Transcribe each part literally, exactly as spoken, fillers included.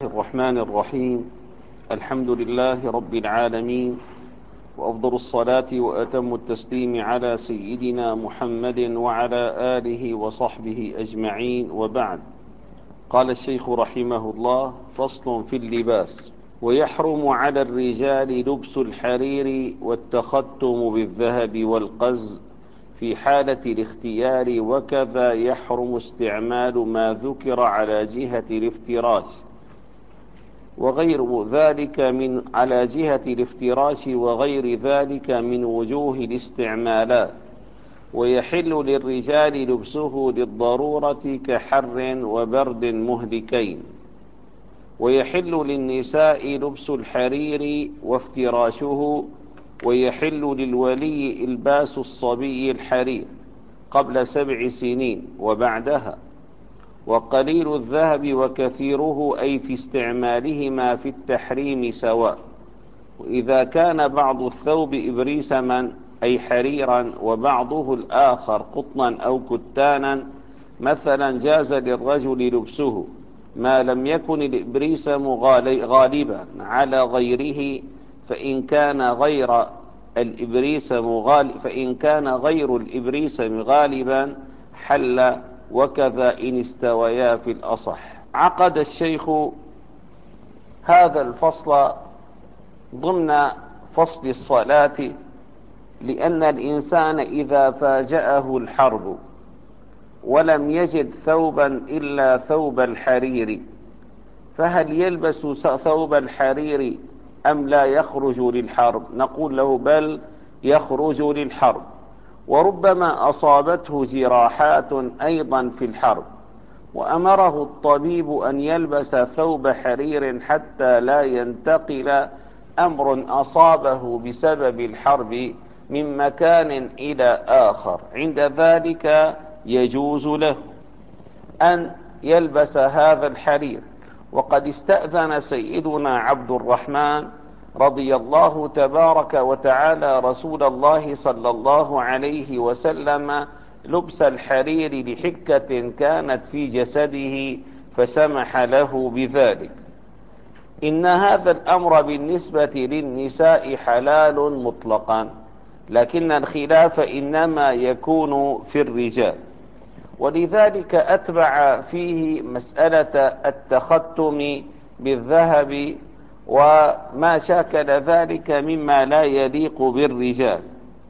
الرحمن الرحيم. الحمد لله رب العالمين، وأفضل الصلاة وأتم التسليم على سيدنا محمد وعلى آله وصحبه أجمعين، وبعد. قال الشيخ رحمه الله: فصل في اللباس. ويحرم على الرجال لبس الحرير والتختم بالذهب والقز في حالة الاختيار، وكذا يحرم استعمال ما ذكر على جهة الافتراش وغير ذلك من على جهة الافتراش وغير ذلك من وجوه الاستعمالات. ويحل للرجال لبسه للضرورة كحر وبرد مهلكين. ويحل للنساء لبس الحرير وافتراشه. ويحل للولي إلباس الصبي الحرير قبل سبع سنين وبعدها. وقليل الذهب وكثيره أي في استعمالهما في التحريم سواء. وإذا كان بعض الثوب إبريسما أي حريرا وبعضه الآخر قطنا أو كتانا مثلا، جاز للرجل لبسه ما لم يكن الإبريسم غالبا على غيره، فإن كان غير الإبريسم غالب فإن كان غير الإبريسم غالبا حل، وكذا إن استويا في الأصح. عقد الشيخ هذا الفصل ضمن فصل الصلاة، لأن الإنسان إذا فاجأه الحرب ولم يجد ثوبا إلا ثوب الحرير، فهل يلبس ثوب الحرير أم لا يخرج للحرب؟ نقول له بل يخرج للحرب، وربما أصابته جراحات أيضا في الحرب، وأمره الطبيب أن يلبس ثوب حرير حتى لا ينتقل أمر أصابه بسبب الحرب من مكان إلى آخر. عند ذلك يجوز له أن يلبس هذا الحرير. وقد استأذن سيدنا عبد الرحمن رضي الله تبارك وتعالى رسول الله صلى الله عليه وسلم لبس الحرير لحكة كانت في جسده فسمح له بذلك. إن هذا الأمر بالنسبة للنساء حلال مطلقا، لكن الخلاف إنما يكون في الرجال، ولذلك أتبع فيه مسألة التختم بالذهب وما شاكل ذلك مما لا يليق بالرجال.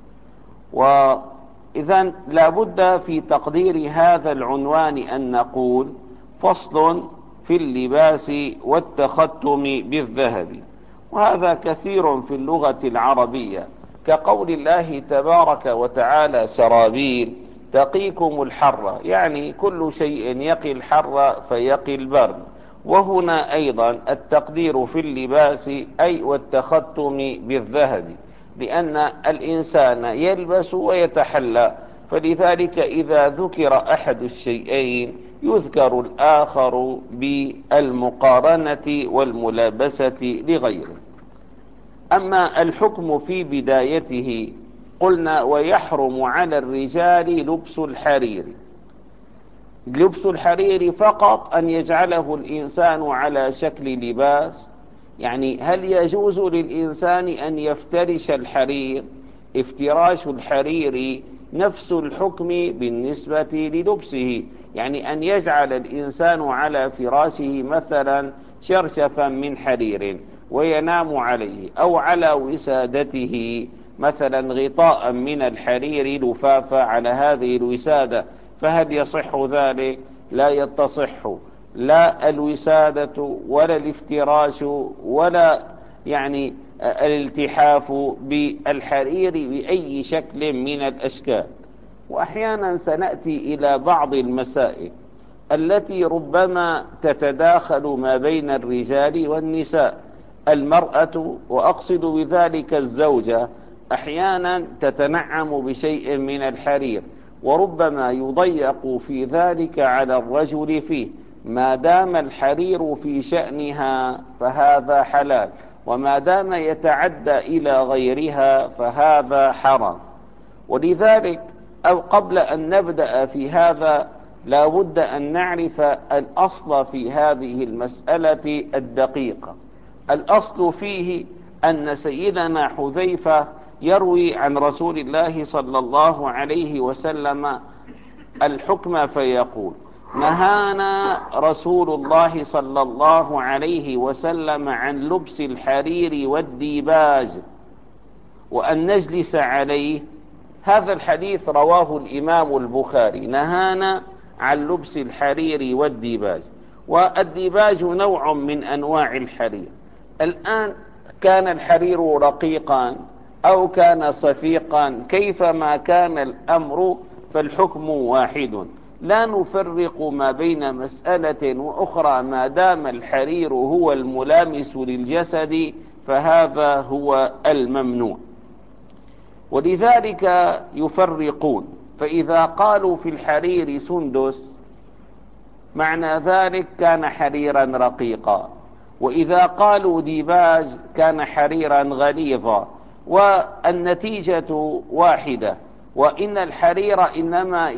وإذن لابد في تقدير هذا العنوان أن نقول: فصل في اللباس والتختم بالذهب. وهذا كثير في اللغة العربية، كقول الله تبارك وتعالى: سرابيل تقيكم الحر، يعني كل شيء يقي الحر فيقي البرد. وهنا أيضا التقدير في اللباس أي والتختم بالذهب، لأن الإنسان يلبس ويتحلى، فلذلك إذا ذكر أحد الشيئين يذكر الآخر بالمقارنة والملابسة لغيره. أما الحكم في بدايته قلنا: ويحرم على الرجال لبس الحرير. لبس الحرير فقط أن يجعله الإنسان على شكل لباس، يعني هل يجوز للإنسان أن يفترش الحرير؟ افتراش الحرير نفس الحكم بالنسبة للبسه، يعني أن يجعل الإنسان على فراشه مثلا شرشفا من حرير وينام عليه، أو على وسادته مثلا غطاء من الحرير لفافة على هذه الوسادة، فهل يصح ذلك؟ لا يتصح، لا الوسادة ولا الافتراش ولا يعني الالتحاف بالحرير بأي شكل من الأشكال. وأحيانا سنأتي إلى بعض المسائل التي ربما تتداخل ما بين الرجال والنساء. المرأة، وأقصد بذلك الزوجة، أحيانا تتنعم بشيء من الحرير، وربما يضيق في ذلك على الرجل فيه. ما دام الحرير في شأنها فهذا حلال، وما دام يتعدى إلى غيرها فهذا حرام. ولذلك أو قبل أن نبدأ في هذا لا بد أن نعرف الأصل في هذه المسألة الدقيقة. الأصل فيه أن سيدنا حذيفة يروي عن رسول الله صلى الله عليه وسلم الحكم فيقول: نهانا رسول الله صلى الله عليه وسلم عن لبس الحرير والديباج وأن نجلس عليه. هذا الحديث رواه الإمام البخاري. نهانا عن لبس الحرير والديباج، والديباج نوع من أنواع الحرير. الآن كان الحرير رقيقا أو كان صفيقا، كيفما كان الأمر فالحكم واحد، لا نفرق ما بين مسألة وأخرى ما دام الحرير هو الملامس للجسد فهذا هو الممنوع. ولذلك يفرقون، فإذا قالوا في الحرير سندس معنى ذلك كان حريرا رقيقا، وإذا قالوا ديباج كان حريرا غليظا، والنتيجة واحدة، وإن الحرير إنما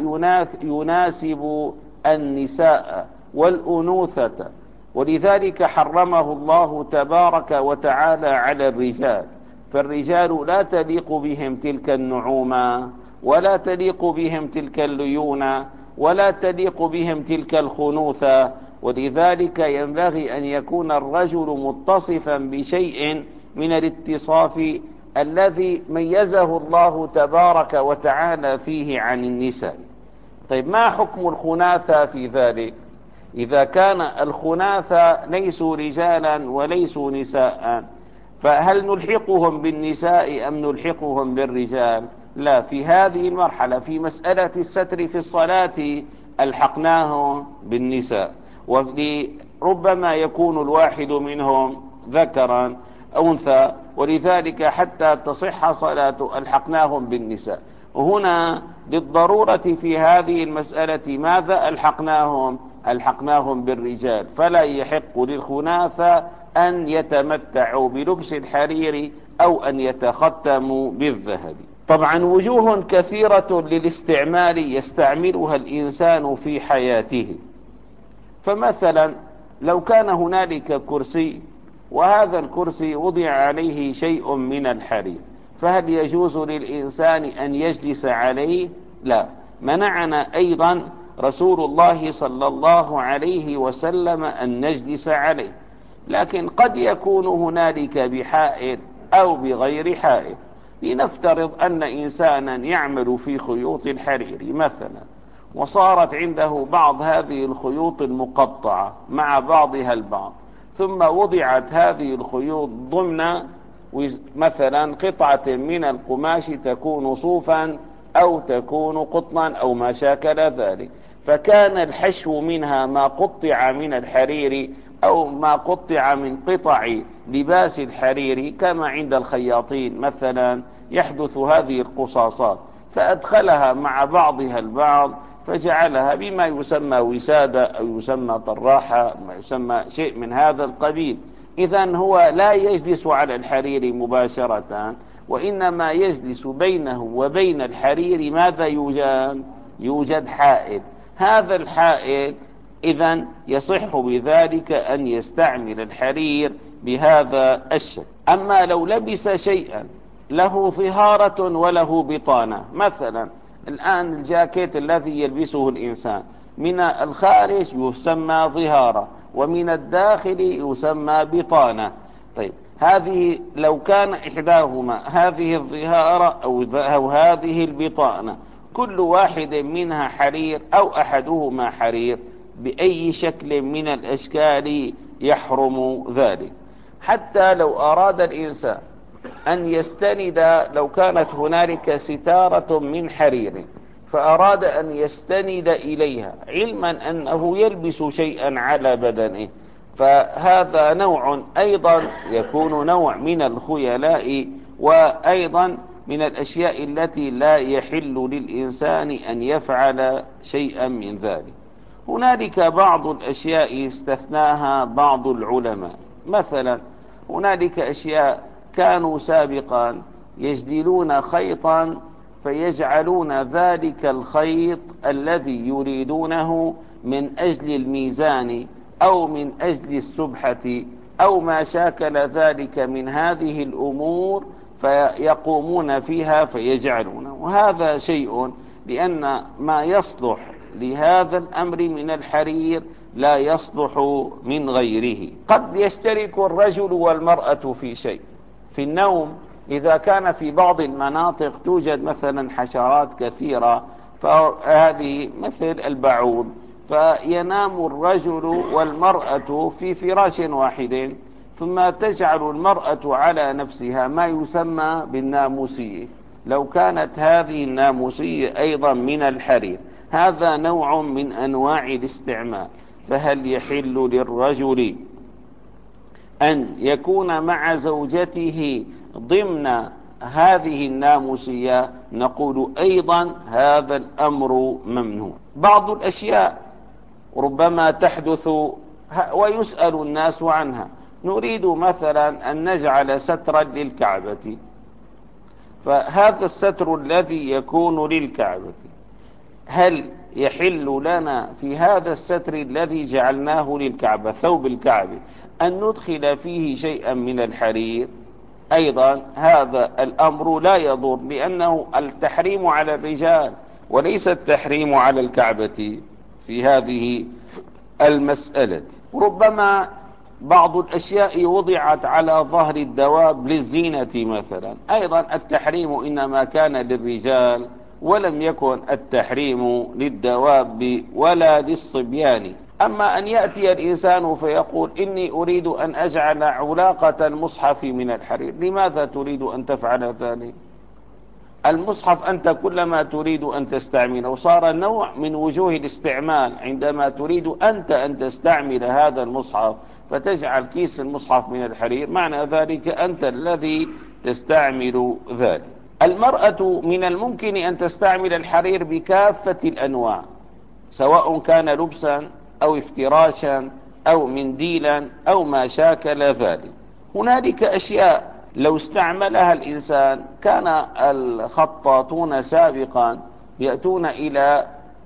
يناسب النساء والأنوثة، ولذلك حرمه الله تبارك وتعالى على الرجال. فالرجال لا تليق بهم تلك النعومة، ولا تليق بهم تلك الليونة، ولا تليق بهم تلك الخنوثة، ولذلك ينبغي أن يكون الرجل متصفا بشيء من الاتصاف الذي ميزه الله تبارك وتعالى فيه عن النساء. طيب، ما حكم الخناثة في ذلك؟ إذا كان الخناثة ليسوا رجالا وليسوا نساء، فهل نلحقهم بالنساء أم نلحقهم بالرجال؟ لا، في هذه المرحلة في مسألة الستر في الصلاة ألحقناهم بالنساء، وربما يكون الواحد منهم ذكرا أو أنثى، ولذلك حتى تصح صلاة ألحقناهم بالنساء. هنا للضرورة في هذه المسألة ماذا ألحقناهم؟ ألحقناهم بالرجال، فلا يحق للخناثة أن يتمتعوا بلبس الحرير أو أن يتختموا بالذهب. طبعا وجوه كثيرة للاستعمال يستعملها الإنسان في حياته. فمثلا لو كان هنالك كرسي وهذا الكرسي وضع عليه شيء من الحرير، فهل يجوز للإنسان أن يجلس عليه؟ لا، منعنا أيضا رسول الله صلى الله عليه وسلم أن نجلس عليه. لكن قد يكون هنالك بحائل أو بغير حائل. لنفترض أن إنسانا يعمل في خيوط الحرير مثلا، وصارت عنده بعض هذه الخيوط المقطعة مع بعضها البعض، ثم وضعت هذه الخيوط ضمن مثلا قطعة من القماش تكون صوفا أو تكون قطنا أو ما شاكل ذلك، فكان الحشو منها ما قطع من الحرير أو ما قطع من قطع لباس الحرير، كما عند الخياطين مثلا يحدث هذه القصاصات، فأدخلها مع بعضها البعض فجعلها بما يسمى وسادة أو يسمى طراحة، ما يسمى شيء من هذا القبيل. إذن هو لا يجلس على الحرير مباشرة، وإنما يجلس بينه وبين الحرير ماذا يوجد؟ يوجد حائل. هذا الحائل إذن يصح بذلك أن يستعمل الحرير بهذا الشكل. أما لو لبس شيئا له ظهارة وله بطانة، مثلا الآن الجاكيت الذي يلبسه الإنسان من الخارج يسمى ظهارة، ومن الداخل يسمى بطانة. طيب، هذه لو كان إحداهما هذه الظهارة أو هذه البطانة كل واحد منها حرير أو أحدهما حرير، بأي شكل من الأشكال يحرم ذلك. حتى لو أراد الإنسان أن يستند، لو كانت هنالك ستارة من حرير فأراد أن يستند إليها علما أنه يلبس شيئا على بدنه، فهذا نوع أيضا يكون نوع من الخيلاء، وأيضا من الأشياء التي لا يحل للإنسان أن يفعل شيئا من ذلك. هنالك بعض الأشياء استثناها بعض العلماء. مثلا هنالك أشياء كانوا سابقا يجدلون خيطا فيجعلون ذلك الخيط الذي يريدونه من أجل الميزان أو من أجل السبحة أو ما شاكل ذلك من هذه الأمور، فيقومون فيها فيجعلونه. وهذا شيء، لأن ما يصلح لهذا الأمر من الحرير لا يصلح من غيره. قد يشترك الرجل والمرأة في شيء، في النوم. إذا كان في بعض المناطق توجد مثلا حشرات كثيرة، فهذه مثل البعوض، فينام الرجل والمرأة في فراش واحد، ثم تجعل المرأة على نفسها ما يسمى بالناموسية. لو كانت هذه الناموسية أيضا من الحرير، هذا نوع من أنواع الاستعمال. فهل يحل للرجل أن يكون مع زوجته ضمن هذه الناموسية؟ نقول أيضا هذا الأمر ممنوع. بعض الأشياء ربما تحدث ويسأل الناس عنها. نريد مثلا أن نجعل سترا للكعبة، فهذا الستر الذي يكون للكعبة، هل يحل لنا في هذا الستر الذي جعلناه للكعبة، ثوب الكعبة، أن ندخل فيه شيئا من الحرير؟ أيضا هذا الأمر لا يضر، لأنه التحريم على الرجال وليس التحريم على الكعبة في هذه المسألة. ربما بعض الأشياء وضعت على ظهر الدواب للزينة مثلا، أيضا التحريم إنما كان للرجال ولم يكن التحريم للدواب ولا للصبيان. أما أن يأتي الإنسان فيقول إني أريد أن أجعل علاقة المصحف من الحرير، لماذا تريد أن تفعل ذلك؟ المصحف أنت كلما تريد أن تستعمله صار نوع من وجوه الاستعمال. عندما تريد أنت أن تستعمل هذا المصحف فتجعل كيس المصحف من الحرير، معنى ذلك أنت الذي تستعمل ذلك. المرأة من الممكن أن تستعمل الحرير بكافة الأنواع، سواء كان لبسا أو افتراشا أو منديلا أو ما شاكل ذلك. هنالك أشياء لو استعملها الإنسان، كان الخطاطون سابقا يأتون إلى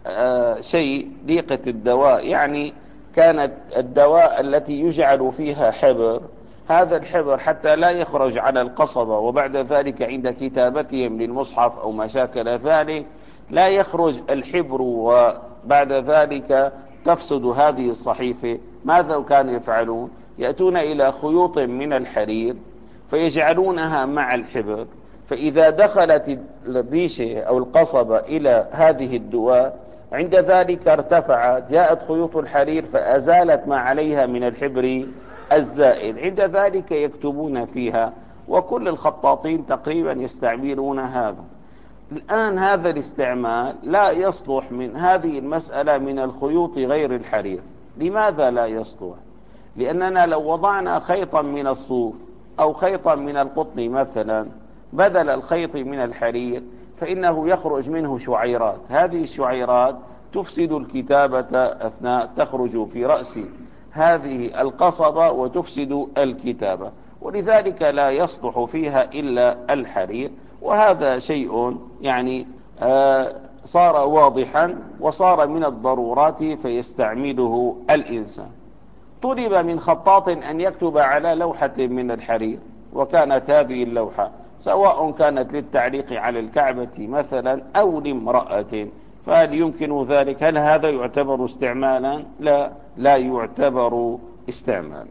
شيء ديقة الدواء، يعني كانت الدواء التي يجعل فيها حبر، هذا الحبر حتى لا يخرج على القصبة، وبعد ذلك عند كتابتهم للمصحف أو ما شاكل ذلك لا يخرج الحبر، وبعد ذلك تفسد هذه الصحيفة. ماذا كانوا يفعلون؟ يأتون إلى خيوط من الحرير فيجعلونها مع الحبر، فإذا دخلت الريشة أو القصبة إلى هذه الدواء عند ذلك ارتفعت، جاءت خيوط الحرير فأزالت ما عليها من الحبر الزائد، عند ذلك يكتبون فيها. وكل الخطاطين تقريبا يستعملون هذا. الآن هذا الاستعمال لا يصلح من هذه المسألة من الخيوط غير الحرير. لماذا لا يصلح؟ لأننا لو وضعنا خيطا من الصوف أو خيطا من القطن مثلا بدل الخيط من الحرير، فإنه يخرج منه شعيرات، هذه الشعيرات تفسد الكتابة أثناء تخرج في رأس هذه القصبة وتفسد الكتابة، ولذلك لا يصلح فيها إلا الحرير. وهذا شيء يعني آه صار واضحا وصار من الضرورات فيستعمله الإنسان. طلب من خطاط أن يكتب على لوحة من الحرير، وكانت هذه اللوحة سواء كانت للتعليق على الكعبة مثلا أو لامرأة، فهل يمكن ذلك؟ هل هذا يعتبر استعمالا؟ لا، لا يعتبر استعمالا.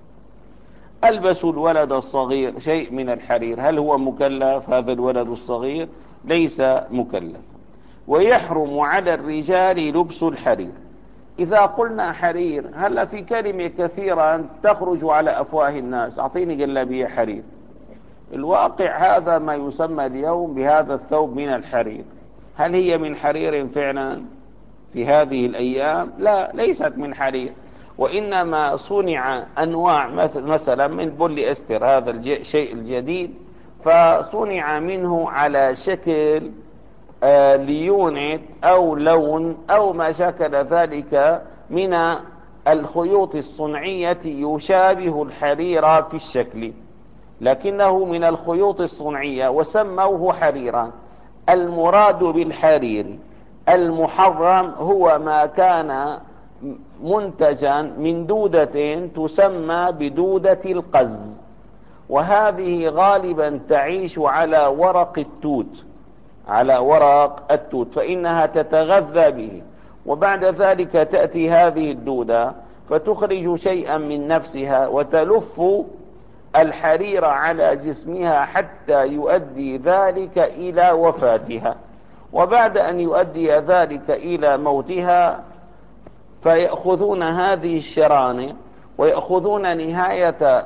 ألبس الولد الصغير شيء من الحرير، هل هو مكلف؟ هذا الولد الصغير ليس مكلف. ويحرم على الرجال لبس الحرير. إذا قلنا حرير، هل في كلمة كثيرة تخرج على أفواه الناس، أعطيني جلابية حرير. الواقع هذا ما يسمى اليوم بهذا الثوب من الحرير، هل هي من حرير فعلا في هذه الأيام؟ لا، ليست من حرير، وإنما صنع أنواع مثلا من بولي أستر، هذا الشيء الجديد، فصنع منه على شكل آه ليونت أو لون أو ما شاكل ذلك من الخيوط الصنعية يشابه الحرير في الشكل، لكنه من الخيوط الصنعية وسموه حريرا. المراد بالحرير المحرم هو ما كان منتجا من دودة تسمى بدودة القز، وهذه غالبا تعيش على ورق التوت، على ورق التوت، فإنها تتغذى به، وبعد ذلك تأتي هذه الدودة فتخرج شيئا من نفسها وتلف الحرير على جسمها حتى يؤدي ذلك إلى وفاتها. وبعد أن يؤدي ذلك إلى موتها فيأخذون هذه الشراني ويأخذون نهاية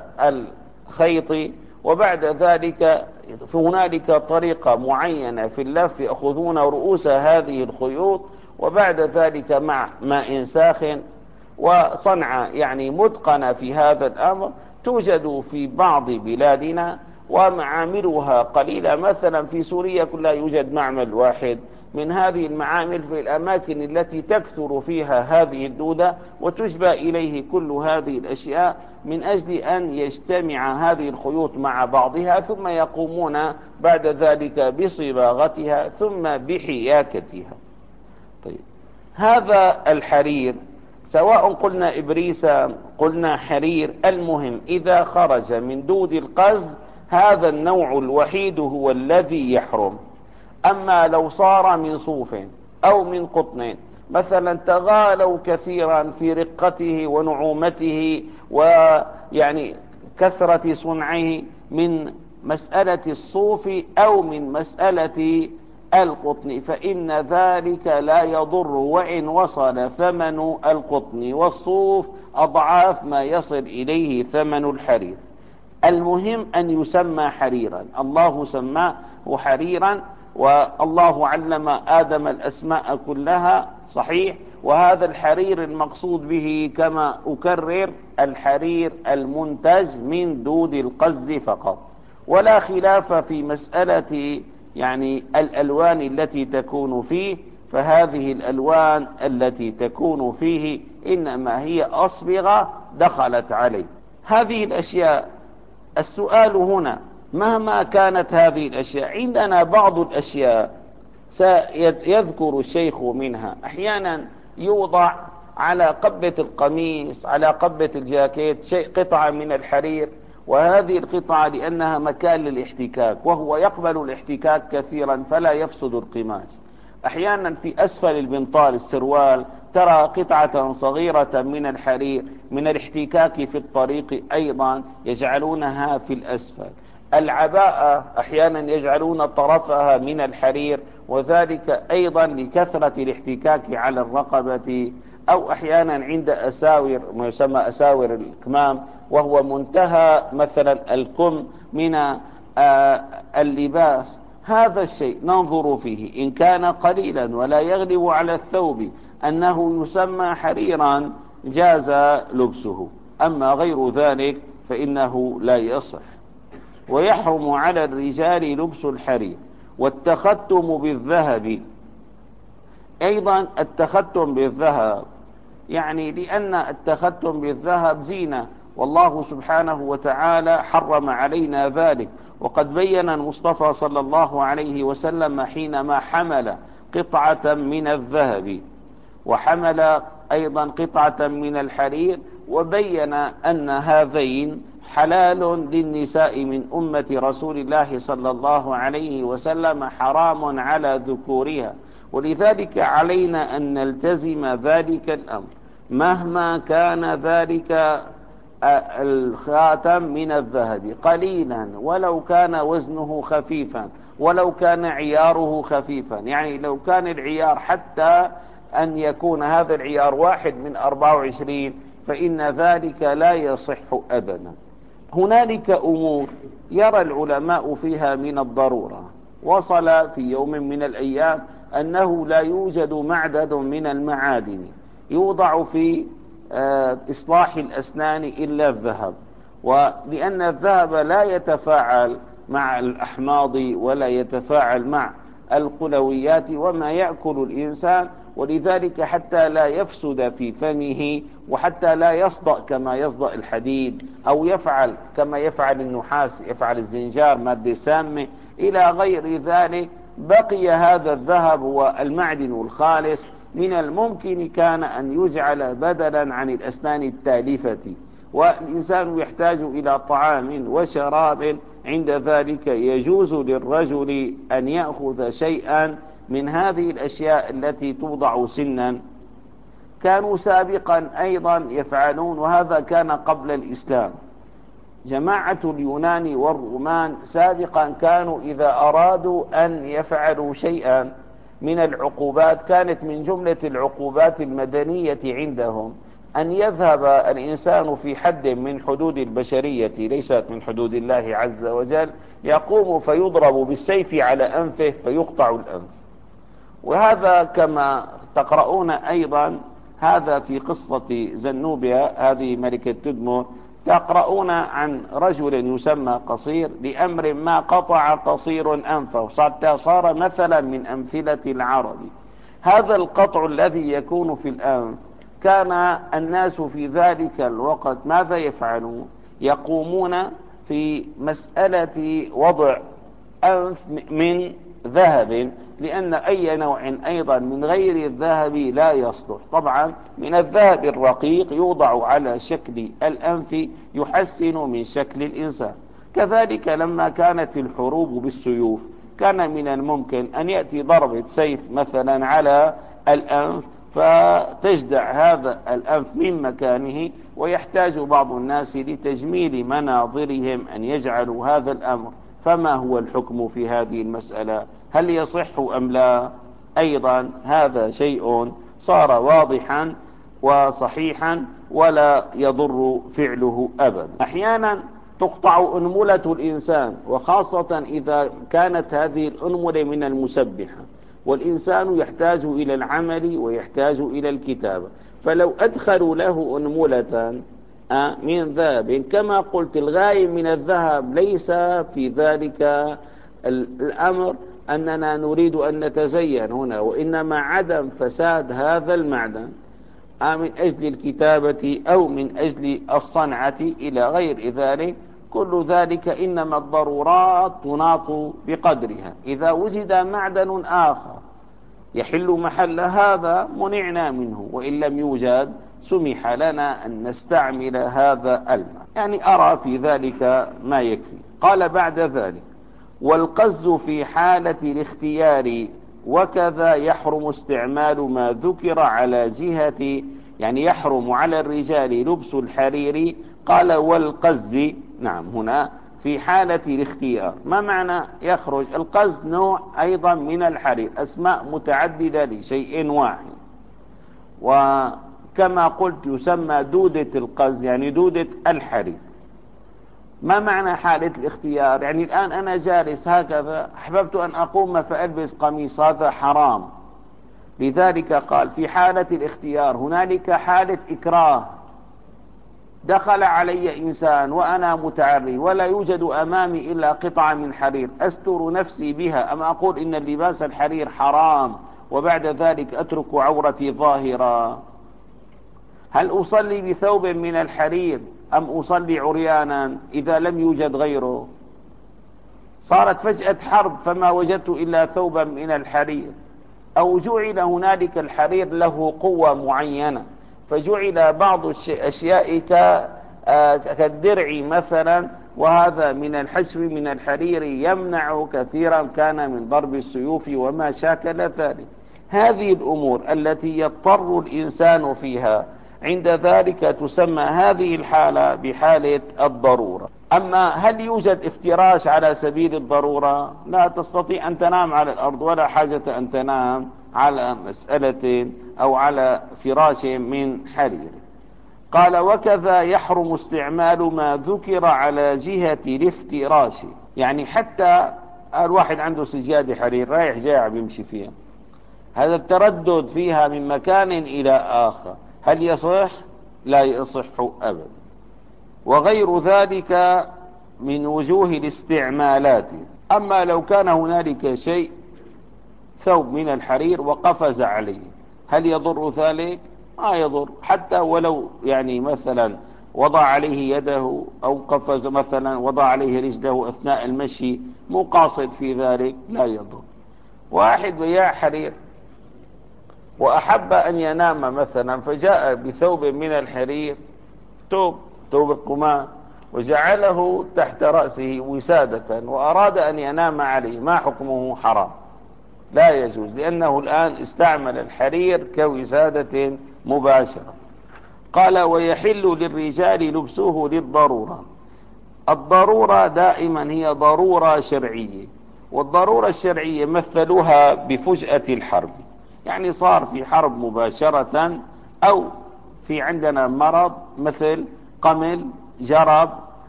الخيط، وبعد ذلك هنالك طريقة معينة في اللف، يأخذون رؤوس هذه الخيوط، وبعد ذلك مع ماء ساخن وصنعة يعني متقنة في هذا الأمر توجد في بعض بلادنا ومعاملها قليلة. مثلا في سوريا لا يوجد معمل واحد من هذه المعامل في الأماكن التي تكثر فيها هذه الدودة وتشبه إليه كل هذه الأشياء، من أجل أن يجتمع هذه الخيوط مع بعضها، ثم يقومون بعد ذلك بصباغتها ثم بحياكتها. طيب، هذا الحرير سواء قلنا إبريسة قلنا حرير، المهم إذا خرج من دود القز هذا النوع الوحيد هو الذي يحرم. أما لو صار من صوف أو من قطن مثلا تغالوا كثيرا في رقته ونعومته ويعني كثرة صنعه من مسألة الصوف أو من مسألة القطن، فإن ذلك لا يضر، وإن وصل ثمن القطن والصوف أضعاف ما يصل إليه ثمن الحرير. المهم أن يسمى حريرا، الله سماه حريرا، والله علم آدم الأسماء كلها صحيح. وهذا الحرير المقصود به كما أكرر الحرير المنتج من دود القز فقط، ولا خلاف في مسألة يعني الألوان التي تكون فيه، فهذه الألوان التي تكون فيه إنما هي أصبغة دخلت عليه. هذه الأشياء السؤال هنا مهما كانت هذه الأشياء، عندنا بعض الأشياء سيذكر الشيخ منها، أحيانا يوضع على قبة القميص على قبة الجاكيت شيء قطعة من الحرير، وهذه القطعة لأنها مكان للاحتكاك وهو يقبل الاحتكاك كثيرا فلا يفسد القماش. أحيانا في أسفل البنطال السروال ترى قطعة صغيرة من الحرير من الاحتكاك في الطريق أيضا يجعلونها في الأسفل. العباءة أحيانا يجعلون طرفها من الحرير، وذلك أيضا لكثرة الاحتكاك على الرقبة، أو أحيانا عند أساور ما يسمى أساور الكمام وهو منتهى مثلا الكم من اللباس. هذا الشيء ننظر فيه إن كان قليلا ولا يغلب على الثوب أنه يسمى حريرا جاز لبسه، أما غير ذلك فإنه لا يصح. ويحرم على الرجال لبس الحرير والتختم بالذهب. أيضا التختم بالذهب يعني لأن التختم بالذهب زينة، والله سبحانه وتعالى حرم علينا ذلك، وقد بين المصطفى صلى الله عليه وسلم حينما حمل قطعة من الذهب وحمل أيضا قطعة من الحرير، وبين أن هذين حلال للنساء من أمة رسول الله صلى الله عليه وسلم حرام على ذكورها، ولذلك علينا أن نلتزم ذلك الأمر مهما كان ذلك الخاتم من الذهب قليلا، ولو كان وزنه خفيفا، ولو كان عياره خفيفا، يعني لو كان العيار حتى أن يكون هذا العيار واحد من أربعة وعشرين فإن ذلك لا يصح أبدا. هنالك أمور يرى العلماء فيها من الضرورة. وصل في يوم من الأيام أنه لا يوجد معدن من المعادن يوضع في إصلاح الأسنان إلا الذهب، ولأن الذهب لا يتفاعل مع الأحماض ولا يتفاعل مع القلويات وما يأكل الإنسان، ولذلك حتى لا يفسد في فمه وحتى لا يصدأ كما يصدأ الحديد أو يفعل كما يفعل النحاس، يفعل الزنجار مادة سامة إلى غير ذلك، بقي هذا الذهب والمعدن الخالص من الممكن كان أن يجعل بدلا عن الأسنان التالفة، والإنسان يحتاج إلى طعام وشراب، عند ذلك يجوز للرجل أن يأخذ شيئا من هذه الأشياء التي توضع سنا. كانوا سابقا أيضا يفعلون، وهذا كان قبل الإسلام. جماعة اليونان والرومان سابقا كانوا إذا أرادوا أن يفعلوا شيئا من العقوبات، كانت من جملة العقوبات المدنية عندهم أن يذهب الإنسان في حد من حدود البشرية ليست من حدود الله عز وجل، يقوم فيضرب بالسيف على أنفه فيقطع الأنف. وهذا كما تقرؤون أيضا هذا في قصة زنوبيا هذه ملكة تدمر، تقرؤون عن رجل يسمى قصير لأمر ما قطع قصير أنفه، صار مثلا من أمثلة العرب. هذا القطع الذي يكون في الأنف كان الناس في ذلك الوقت ماذا يفعلون؟ يقومون في مسألة وضع أنف من ذهب، لأن أي نوع أيضا من غير الذهب لا يصلح. طبعا من الذهب الرقيق يوضع على شكل الأنف يحسن من شكل الإنسان. كذلك لما كانت الحروب بالسيوف كان من الممكن أن يأتي ضربة سيف مثلا على الأنف فتجدع هذا الأنف من مكانه، ويحتاج بعض الناس لتجميل مناظرهم أن يجعلوا هذا الأمر. فما هو الحكم في هذه المسألة؟ هل يصح أم لا؟ أيضا هذا شيء صار واضحا وصحيحا ولا يضر فعله أبدا. أحيانا تقطع أنملة الإنسان، وخاصة إذا كانت هذه الأنملة من المسبحة، والإنسان يحتاج إلى العمل ويحتاج إلى الكتابة، فلو أدخلوا له أنملة من ذهب، كما قلت الغاية من الذهب ليس في ذلك الأمر أننا نريد أن نتزين هنا، وإنما عدم فساد هذا المعدن من أجل الكتابة أو من أجل الصنعة إلى غير ذلك. كل ذلك إنما الضرورات تناط بقدرها. إذا وجد معدن آخر يحل محل هذا منعنا منه، وإن لم يوجد سمح لنا أن نستعمل هذا الماء. يعني أرى في ذلك ما يكفي. قال بعد ذلك: والقز في حالة الاختيار وكذا يحرم استعمال ما ذكر على جهة، يعني يحرم على الرجال لبس الحرير. قال والقز، نعم هنا في حالة الاختيار. ما معنى يخرج؟ القز نوع أيضا من الحرير، أسماء متعددة لشيء واحد. وكما قلت يسمى دودة القز، يعني دودة الحرير. ما معنى حالة الاختيار؟ يعني الآن أنا جالس هكذا أحببت أن أقوم فألبس قميص، هذا حرام. لذلك قال في حالة الاختيار. هنالك حالة إكراه، دخل علي إنسان وأنا متعري ولا يوجد أمامي إلا قطعة من حرير أستر نفسي بها، أم أقول إن اللباس الحرير حرام وبعد ذلك أترك عورتي ظاهرة؟ هل أصلي بثوب من الحرير أم أصلي عريانا إذا لم يوجد غيره؟ صارت فجأة حرب فما وجدت إلا ثوبا من الحرير، أو جعل هنالك الحرير له قوة معينة فجعل بعض الأشياء كالدرع مثلا، وهذا من الحشو من الحرير يمنع كثيرا كان من ضرب السيوف وما شاكل ذلك. هذه الأمور التي يضطر الإنسان فيها عند ذلك تسمى هذه الحالة بحالة الضرورة. أما هل يوجد افتراش على سبيل الضرورة؟ لا تستطيع أن تنام على الأرض ولا حاجة أن تنام على مسألة أو على فراش من حرير. قال وكذا يحرم استعمال ما ذكر على جهة الافتراش، يعني حتى الواحد عنده سجادة حرير رايح جاي بيمشي فيها، هذا التردد فيها من مكان إلى آخر هل يصح؟ لا يصح أبدا. وغير ذلك من وجوه الاستعمالات. أما لو كان هنالك شيء ثوب من الحرير وقفز عليه هل يضر ذلك؟ ما يضر، حتى ولو يعني مثلا وضع عليه يده أو قفز مثلا وضع عليه رجله أثناء المشي مو قاصد في ذلك لا يضر. واحد بياع حرير وأحب أن ينام مثلا، فجاء بثوب من الحرير، ثوب ثوب القماش، وجعله تحت رأسه وسادة وأراد أن ينام عليه، ما حكمه؟ حرام، لا يجوز، لأنه الآن استعمل الحرير كوسادة مباشرة. قال ويحل للرجال لبسه للضرورة. الضرورة دائما هي ضرورة شرعية، والضرورة الشرعية مثلوها بفجأة الحرب، يعني صار في حرب مباشرة، أو في عندنا مرض مثل قمل، جرب،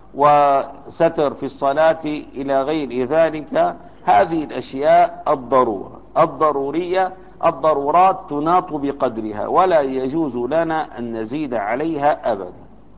وستر في الصلاة إلى غير ذلك. هذه الأشياء الضرورة الضرورية الضرورات تناط بقدرها، ولا يجوز لنا أن نزيد عليها أبدا.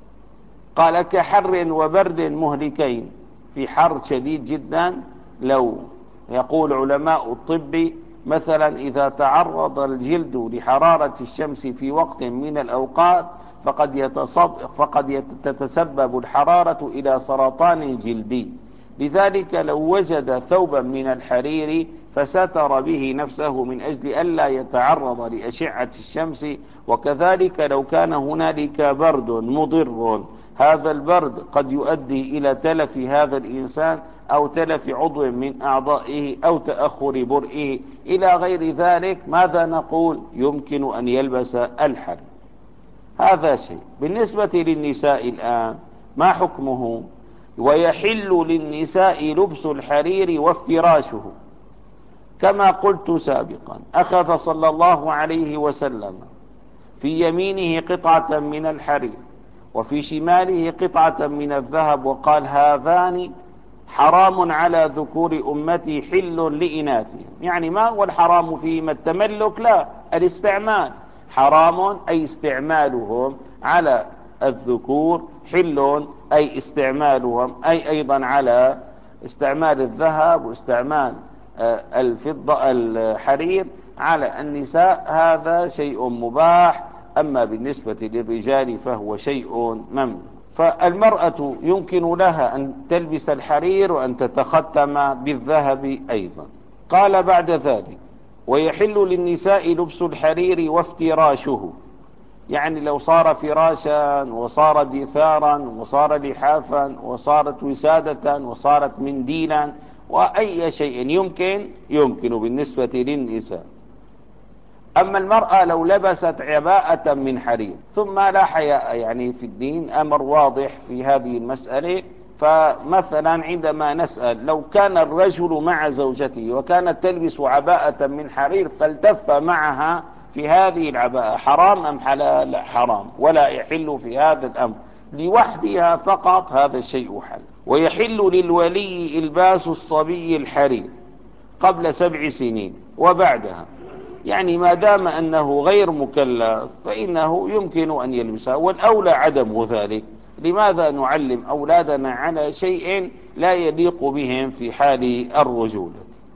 قال كحر وبرد مهلكين، في حر شديد جدا، لو يقول علماء الطب مثلا إذا تعرض الجلد لحرارة الشمس في وقت من الأوقات فقد, يتصب فقد تتسبب الحرارة إلى سرطان جلدي، لذلك لو وجد ثوبا من الحرير فستر به نفسه من أجل ألا يتعرض لأشعة الشمس. وكذلك لو كان هنالك برد مضر، هذا البرد قد يؤدي إلى تلف هذا الإنسان أو تلف عضو من أعضائه أو تأخر برئه إلى غير ذلك، ماذا نقول؟ يمكن أن يلبس الحرير. هذا شيء. بالنسبة للنساء الآن ما حكمه؟ ويحل للنساء لبس الحرير وافتراشه، كما قلت سابقا، أخذ صلى الله عليه وسلم في يمينه قطعة من الحرير وفي شماله قطعة من الذهب، وقال هذان حرام على ذكور أمتي حل لإناثهم. يعني ما هو الحرام فيهما التملك؟ لا، الاستعمال. حرام أي استعمالهم على الذكور، حل أي استعمالهم، أي أيضا على استعمال الذهب واستعمال الفضة الحرير على النساء، هذا شيء مباح. أما بالنسبة للرجال فهو شيء ممنوع. فالمرأة يمكن لها أن تلبس الحرير وأن تتختم بالذهب أيضا. قال بعد ذلك ويحل للنساء لبس الحرير وافتراشه، يعني لو صار فراشا وصار دثارا وصار لحافا وصارت وسادة وصارت منديلا وأي شيء يمكن يمكن بالنسبة للنساء. أما المرأة لو لبست عباءة من حرير، ثم لا حياء يعني في الدين، أمر واضح في هذه المسألة. فمثلا عندما نسأل لو كان الرجل مع زوجته وكانت تلبس عباءة من حرير فالتف معها في هذه العباءة، حرام أم حلال؟ حرام، ولا يحل في هذا الأمر لوحدها فقط، هذا الشيء حل. ويحل للولي إلباس الصبي الحرير قبل سبع سنين وبعدها، يعني ما دام أنه غير مكلف فإنه يمكن أن يلبسها، والأولى عدم ذلك. لماذا نعلم أولادنا على شيء لا يليق بهم في حال الرجولة؟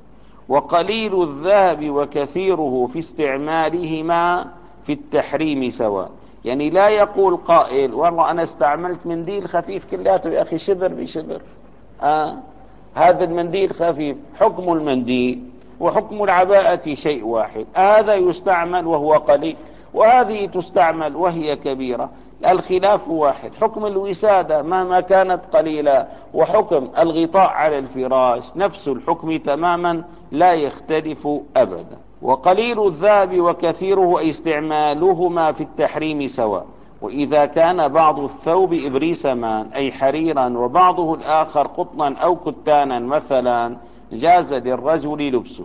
وقليل الذهب وكثيره في استعمالهما في التحريم سواء، يعني لا يقول قائل والله أنا استعملت منديل خفيف كلاته يا أخي شبر بشبر، آه هذا المنديل خفيف، حكم المنديل وحكم العباءة شيء واحد، هذا يستعمل وهو قليل وهذه تستعمل وهي كبيرة، الخلاف واحد. حكم الوسادة مهما كانت قليلة وحكم الغطاء على الفراش نفس الحكم تماما، لا يختلف أبدا. وقليل الذهب وكثيره أي استعمالهما في التحريم سواء، وإذا كان بعض الثوب إبريسمان أي حريرا وبعضه الآخر قطنا أو كتانا مثلا جاز للرجل لبسه.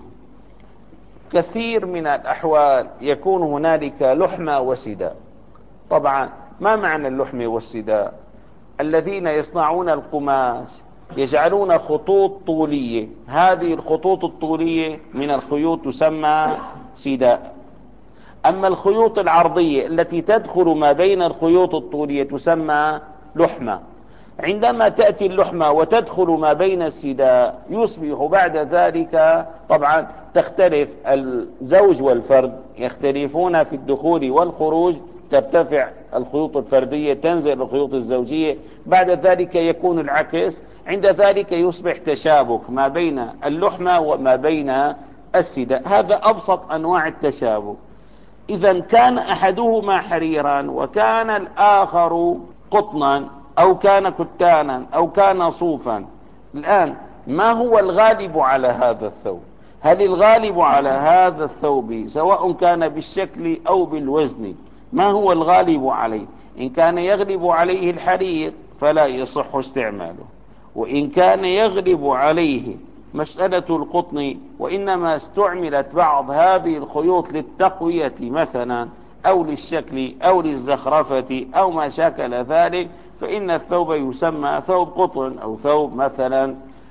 كثير من الأحوال يكون هنالك لحمة وسداء. طبعا ما معنى اللحم والسداء؟ الذين يصنعون القماش يجعلون خطوط طولية، هذه الخطوط الطولية من الخيوط تسمى سداء. أما الخيوط العرضية التي تدخل ما بين الخيوط الطولية تسمى لحمة. عندما تأتي اللحمة وتدخل ما بين السداء يصبح بعد ذلك، طبعا تختلف الزوج والفرد، يختلفون في الدخول والخروج، ترتفع الخيوط الفردية تنزل الخيوط الزوجية، بعد ذلك يكون العكس، عند ذلك يصبح تشابك ما بين اللحمة وما بين السداء. هذا أبسط أنواع التشابه. إذا كان أحدهما حريرا وكان الآخر قطنا أو كان كتانا أو كان صوفا، الآن ما هو الغالب على هذا الثوب؟ هل الغالب على هذا الثوب سواء كان بالشكل أو بالوزن ما هو الغالب عليه؟ إن كان يغلب عليه الحرير فلا يصح استعماله، وإن كان يغلب عليه مسألة القطن وإنما استعملت بعض هذه الخيوط للتقوية مثلا أو للشكل أو للزخرفة أو ما شاكل ذلك، فإن الثوب يسمى ثوب قطن أو ثوب مثلا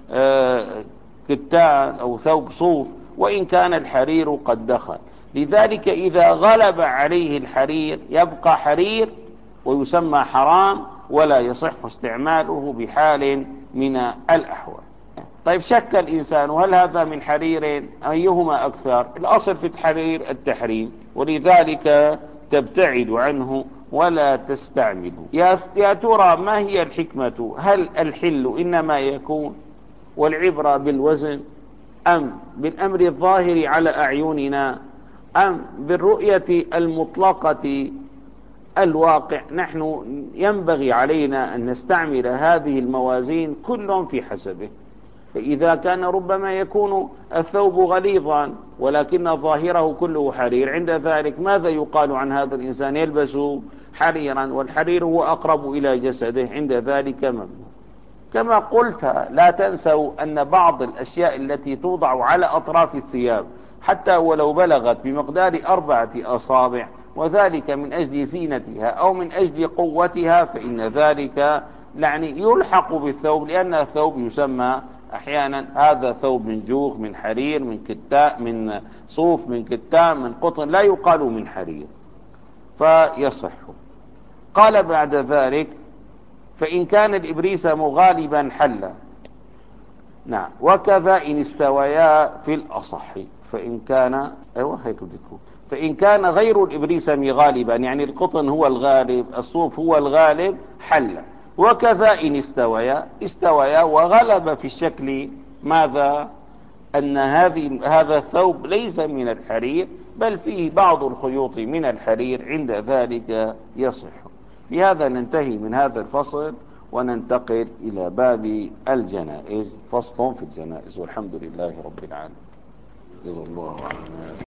آه كتان أو ثوب صوف، وإن كان الحرير قد دخل. لذلك إذا غلب عليه الحرير يبقى حرير ويسمى حرام ولا يصح استعماله بحال من الأحوال. طيب شك الإنسان هل هذا من حرير أيهما أكثر؟ الأصل في الحرير التحريم، ولذلك تبتعد عنه ولا تستعمله. يا ترى ما هي الحكمة؟ هل الحل إنما يكون والعبرة بالوزن، أم بالأمر الظاهر على أعيننا، أم بالرؤية المطلقة الواقع؟ نحن ينبغي علينا أن نستعمل هذه الموازين كل في حسبه. فإذا كان ربما يكون الثوب غليظا ولكن ظاهره كله حرير، عند ذلك ماذا يقال عن هذا الإنسان؟ يلبس حريرا والحرير هو أقرب إلى جسده، عند ذلك ممنوع. كما قلت لا تنسوا أن بعض الأشياء التي توضع على أطراف الثياب حتى ولو بلغت بمقدار أربعة أصابع وذلك من أجل زينتها أو من أجل قوتها، فإن ذلك يعني يلحق بالثوب، لأن الثوب يسمى أحيانا هذا ثوب من جوخ، من حرير، من كتان، من صوف، من كتان، من قطن، لا يقال من حرير فيصح. قال بعد ذلك فإن كان الإبريس مغالبا حل. نعم، وكذا إن استويا في الأصح. فإن كان أيوة هيك بدكم فإن كان غير الإبريسم غالبا، يعني القطن هو الغالب، الصوف هو الغالب، حل. وكذا إن استويا استويا وغلب في الشكل ماذا؟ أن هذه هذا الثوب ليس من الحرير بل فيه بعض الخيوط من الحرير، عند ذلك يصح. بهذا ننتهي من هذا الفصل وننتقل إلى باب الجنائز. فصل في الجنائز، والحمد لله رب العالمين. جزا الله عن الناس.